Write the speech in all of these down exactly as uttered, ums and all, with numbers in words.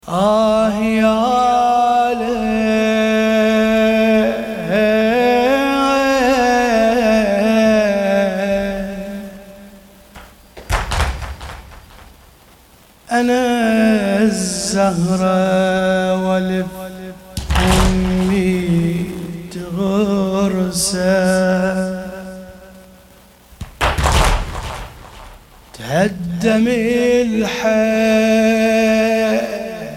آه يا ليل أنا الزهرة والف أمي تغرسه تهدم الحيل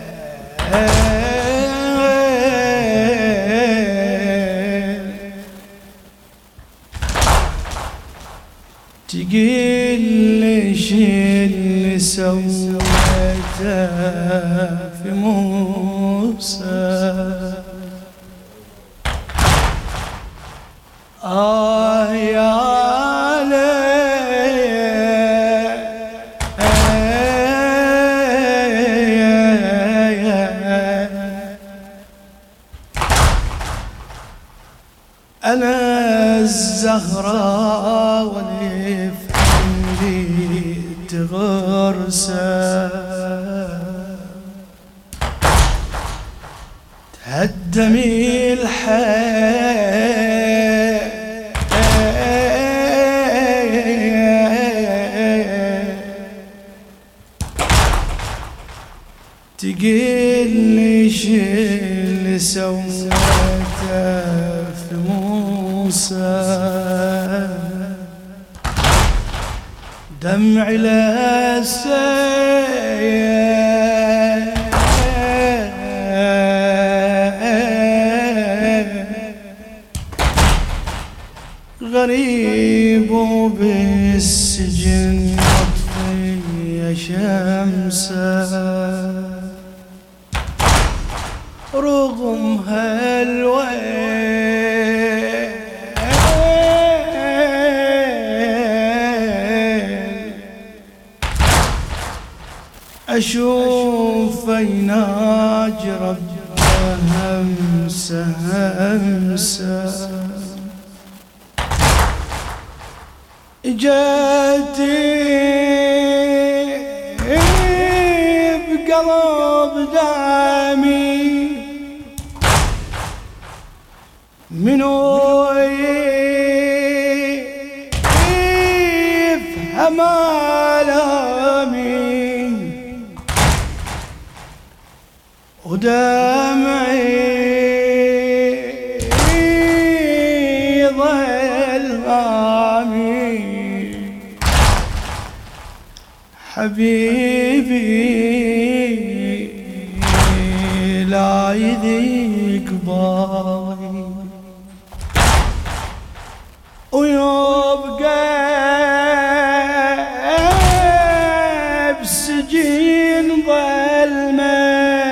تقيل ليش اللي سويته في موسى آه يا أنا الزهراء واللي في عندي تغرسه تهدم الحيل تقيل ليش اللي سويته في موسى دمع الأسير غريب وبالسجن يطفي شمسه رغم هالويل أشوف يناج ربه همسة همسة جاتي بقلب دامي منو يفهم آلامي ودمعي ظل هامي حبيبي لا يذيك بالي ويبقى بسجين ظلمه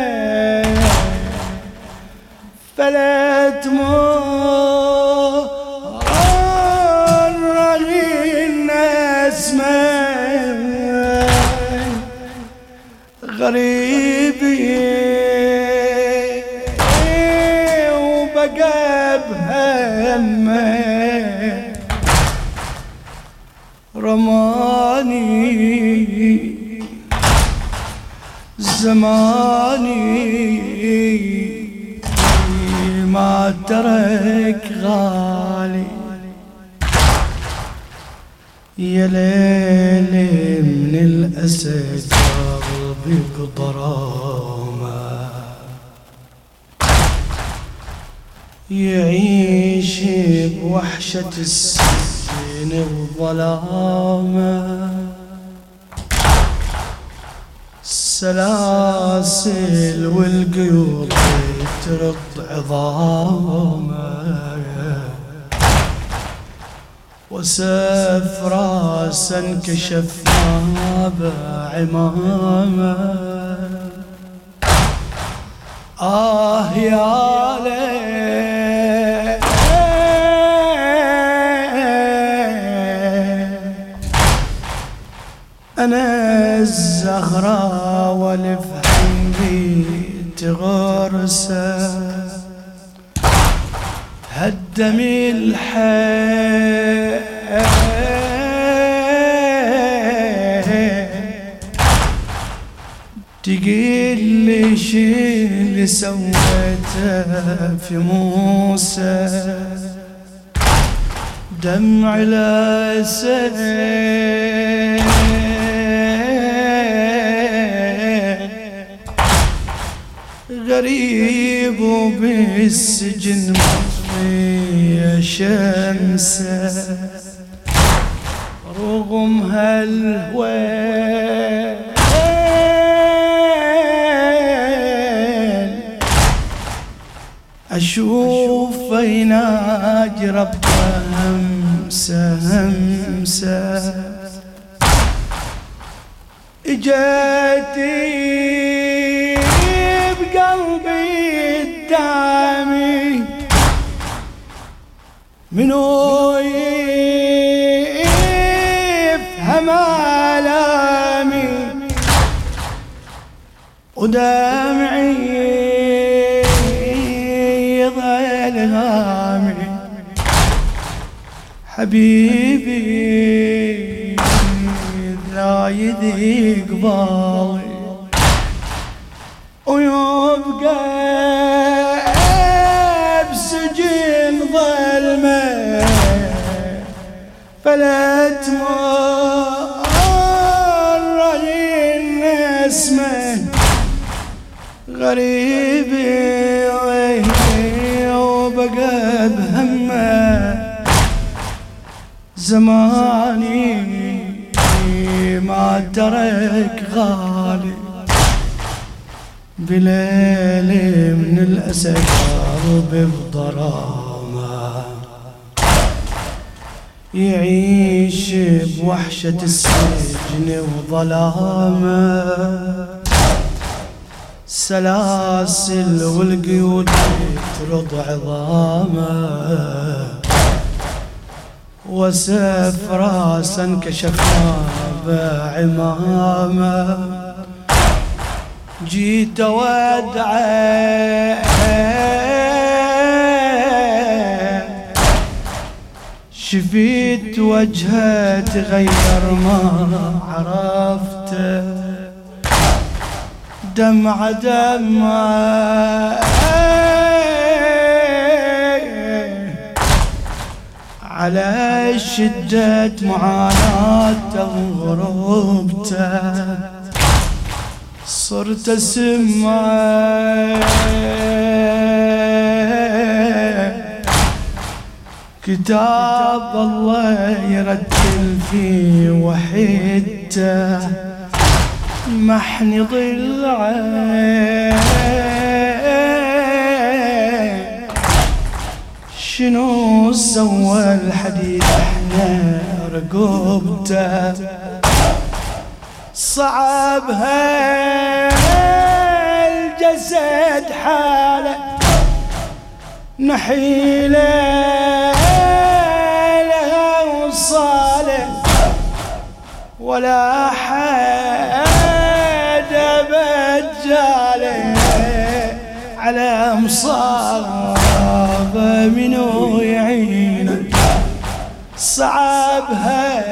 فلا تمر النسمة غريبي وبقى بهمه رماني زماني ما ترك غالي يا ليل من الأسد قلبي بضرامة يعيش بوحشة السجن وظلامة السلاسل والقيود ترد عظامه وسيف راسا انكشف ما بعمامه آه يا ليل أنا الزهراء والف عندي تغرسه هدم الحيل تقيل ايش اللي سويته في موسى دمع الأسد غريب وبالسجن مطفي شمسه رغم هالهوين أشوف يناجي ربه همسة همسة إجاتي بقلبي الدامي منو يفهم آلامي ودمعي هامي حبيبي لا يذيق بالي ويبقى بسجن ظلمه فلا تمر النسمه غريبي وبقى بهمه زماني ما ترك غالي بليل من الأسى قلب بضرامه يعيش بوحشة السجن وظلامه سلاسل والقيود ترض عظامه وسيف راسا كشفنا بعمامه جيت اودعه شفيت وجهه تغير ما عرفته دمعة دمعة على شدة معاناته وغربته صرت اسمع كتاب الله يرتل فيه وحدته محني ضلعه شنو سوى الحديد احنا رقبته صعبها الجسد حاله نحيله لها وصاله ولا حد بجاله على مصابه منو يعينه صعبها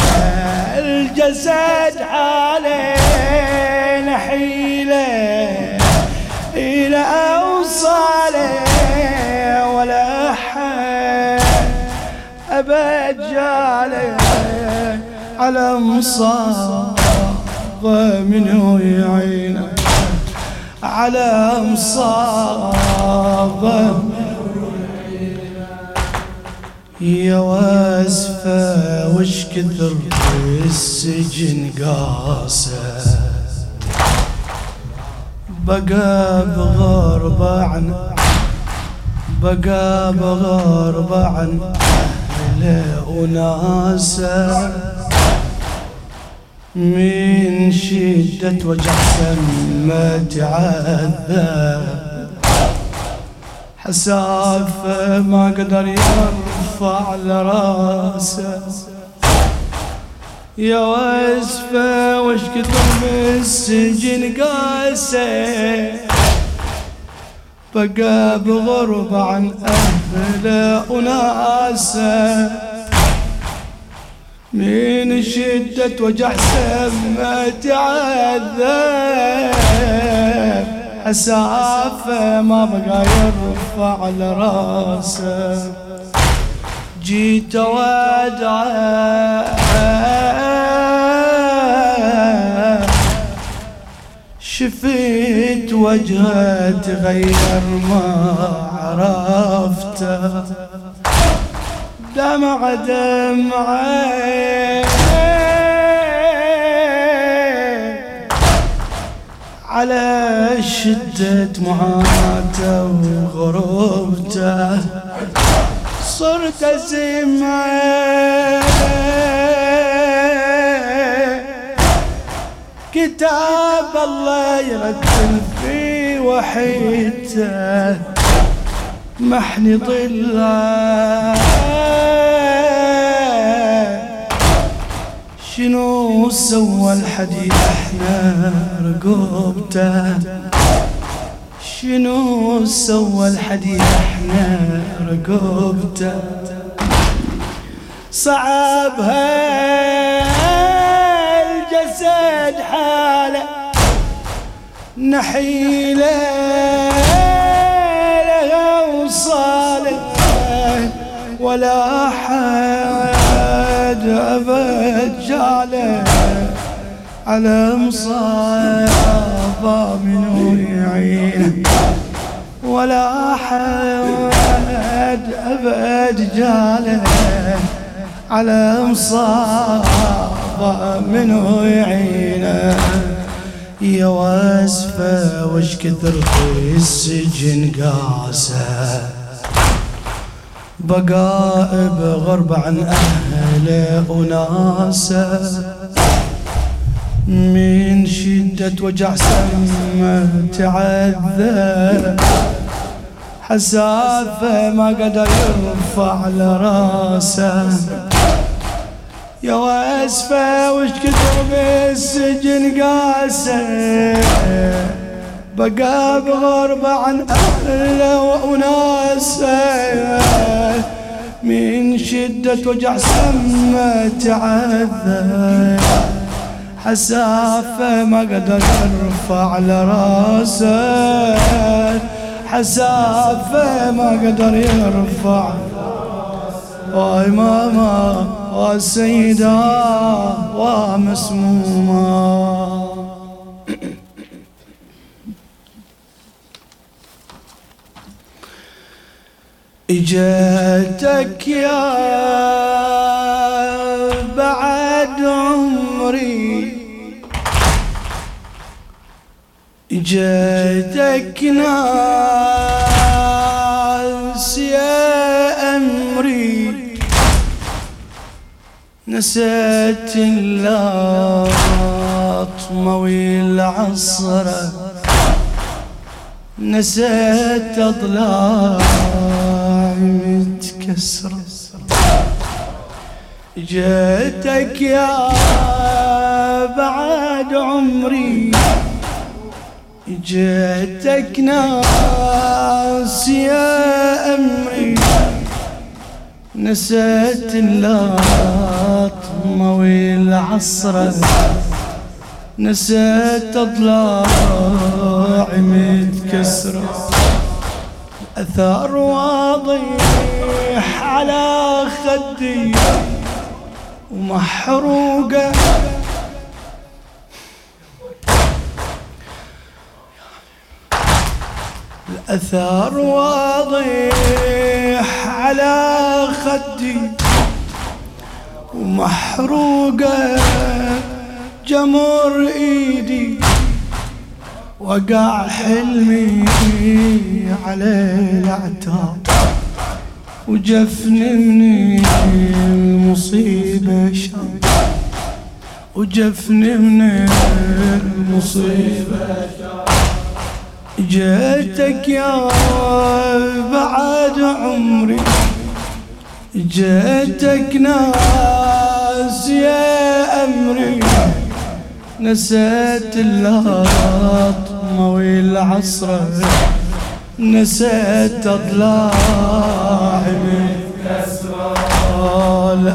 الجسد عليه نحيله إلى أوصاله ولا حد أبد جاله على مصابه منو يعينه على مصابه يا واسفة وش كثر السجن قاسى بقى بغربة عن بقى بغربة عن أهله وناسه من شدة وجع سما تعذب حسافة ما قدر يرفع لراسه يا واسفة وش كثر بالسجن قاسي بقى بغربة عن أهله وناسه من شدة وجع سما تعذب حسافة ما بقى يرفع على راسه. جيت ودعه شفت وجهه تغير ما عرفته، دمع دمعه على شدة معاناته وغربته، صرت أسمعه كتاب الله يرتل في وحيته، محني ضلع شنو سوى الحديد احنا رقبته، شنو سوى الحديد احنا رقبته، صعبها الجسد حاله نحيله لها وصاله، ولا حد أبد جاله على مصابة منو يعينه، ولا حد أبد جاله على مصابة منو يعينه. يا واسفة وش كثر في السجن قاسه، بقاء بغربة عن أهله وناسه، من شدة وجع سمه تعذب، حسافة ما قدر يرفع على راسه. يا واسفة وش كثر بالسجن قاسه، بقى بغربة عن أهله وناسه، من شدة وجع سمه تعذب، حسافة ما قدر يرفع على راسه، حسافة ما قدر يرفع. واي ماما والسيدة ومسمومة. اجتك يا بعد عمري، اجتك ناس يا أمري، نسيت اللطمة والعصرة، نسيت أضلاعي متكسرة. جيتك يا بعد عمري، جيتك ناس يا أمري، نسيت اللطمة والعصرة، نسيت أضلاعي متكسرة. أثار واضح على خدي ومحروقة، الأثار واضح على خدي ومحروقة، جمر إيدي وقع حلمي على العتاب، وجفني من المصيبة شاب، وجفني من المصيبة شاب. جيتك يا بعد عمري، جيتك ناس يا أمري، نسيت اللطمة والعصرة، نسيت أضلاعي متكسرة.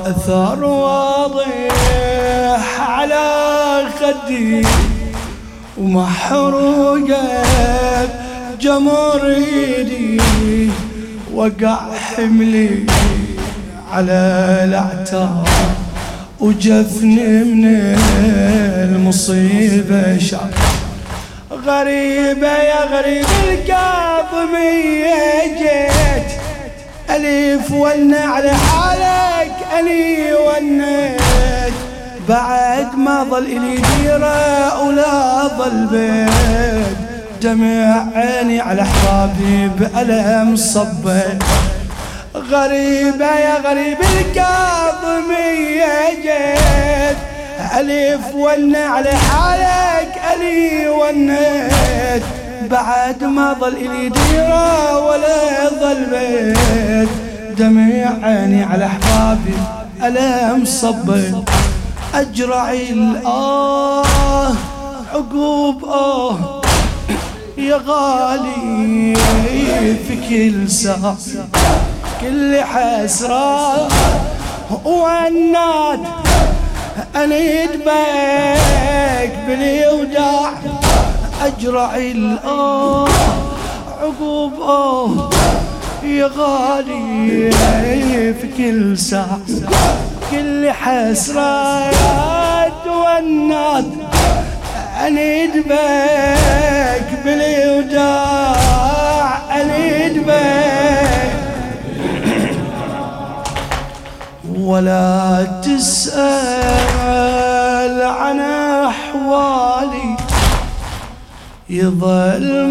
الأثر واضح على خدي ومحروقة بجمر ايدي، وقع حملي على الاعتاب وجفني من المصيبة شاف. غريبة يا غريب القاضمية جيت ألف ولنا على حالك أني ونيت، بعد ما ظل إلي ديرة ولا ظل بيت، دمع عيني على أحبابي بألم صبيت. غريبة يا غريب القاضمية جيت ألف ولنا على حالك أني ونيت، بعد ما ظل إلي ديرة ولا ظل بيت، دمع عيني على أحبابي ألم صبيت. أجرع الآه عقوب آه يا غالي في كل ساعة، كل حسرة والناد أنيد بيك بالوداع. أجرع الآه عقوب آه يا غالي في كل ساعة، كل حسرة والناد أنيد بيك بالوداع، أنيد بيك. ولا تسأل عن أحوالي، يظل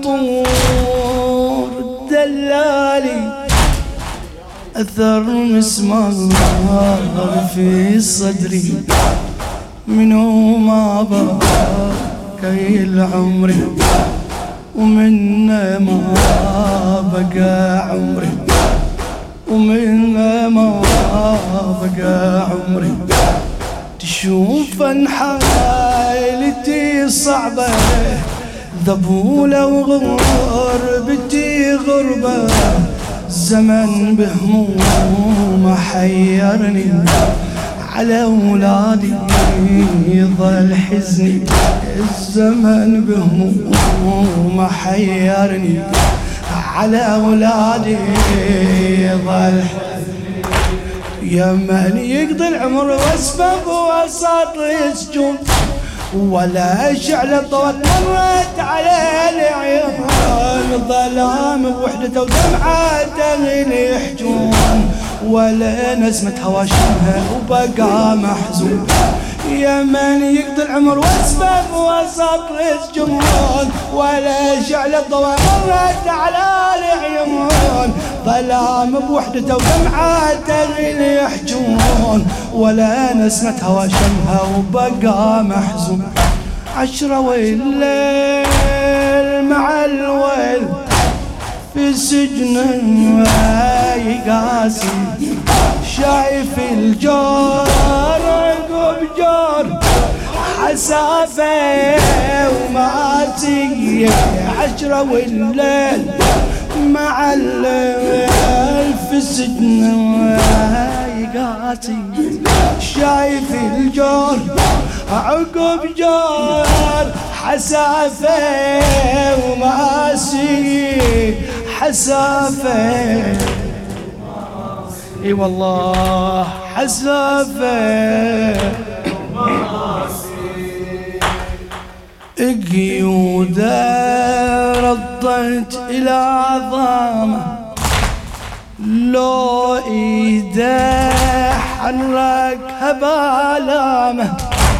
مفطور دلالي، أثر مسمار في صدري منو ما بقى العمري، ومن ما بقى عمري، ومن ما بقى عمري. تشوف ان حالتي صعبة، ذبولة وغربتي غربة، الزمن بهموم حيرني، على أولادي يظل حزني، الزمن بهموم حيرني، على أولادي يظل حزني. يا من يقضي العمر واسباب وسط السجون، ولا شعلة ضوء مرت على العيون، ظلام بوحدته ودمعته يحجون، ولا نسمة هواشمها وبقى محزون. يا من يقضي العمر واسباب وسط السجون، ولا شعلة ضوء مرت على العيون، ظلام بوحدته ودمعته يحجون، ولا نسمة هواشمها وبقى محزون. عشرة والليل مع الويل في سجن يقاسي، شايف الجار عقب جار حسافة وماتي. عشرة والليل مع الليل في سجن يقاسي، شايف الجار عقب جار حسافة وماسي، حسافة اي والله حسافة قيودة ردت إلى عظامه، لو إيده حركها بالامه،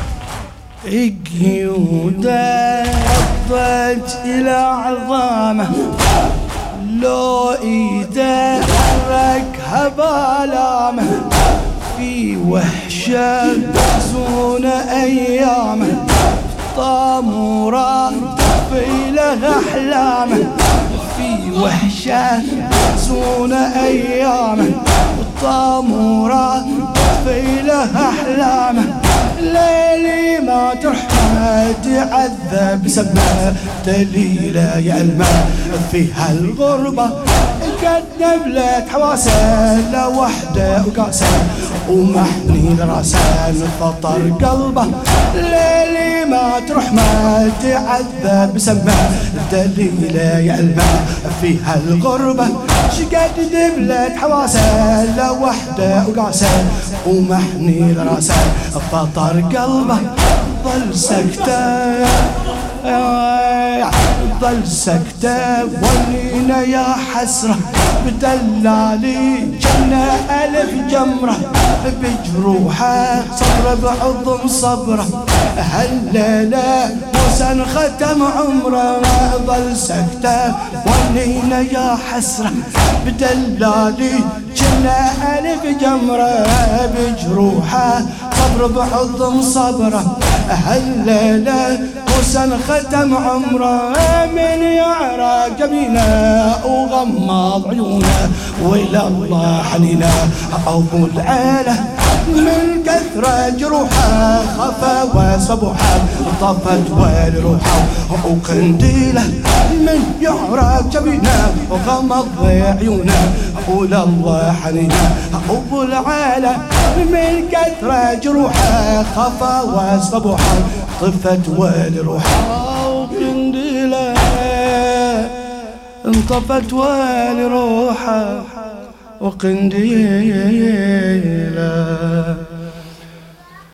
قيودة ردت إلى عظامه، لو إيده حركها بالامه، في وحشة زون أيامه، طامورات في له أحلامه، في وحشة زون أيامه، طامورات في له أحلامه. ليلي ما ترحم تعذب سبه دليله يا الماء في هالغربة، قدم لك حواسه لوحده وقاسه، ومحني لراسه فطر قلبه. ليلي ما تروح ما تعذب سما دليله يا الماء فيها الغربة شقد دبلت حواسه لا وحده وقاسه ومحني لراسه فطر قلبه ظل سكته ظل سكته ولينا يا حسرة بدلالي جنة ألف جمرة بجروحه صبر بعظم صبره هالليلة موسى ختم عمره ظل سكته ولينا يا حسرة بدلالي جنة ألف جمرة بجروحه صبر بعظم صبره هالليلة موسى ختم عمره من يعرق جبينه وغمض عيونه وإلى الله حنينه أبو العيلة من كثرة جروحه خفى وصبوحه طفت ويل روحه وقنديله من يعرق جبينه وغمض عيونه وإلى الله حنينه أبو العيلة من كثرة جروحه خفى وصبوحه طفت ويل روحه وقنديله انطفت ويل روحه وقنديله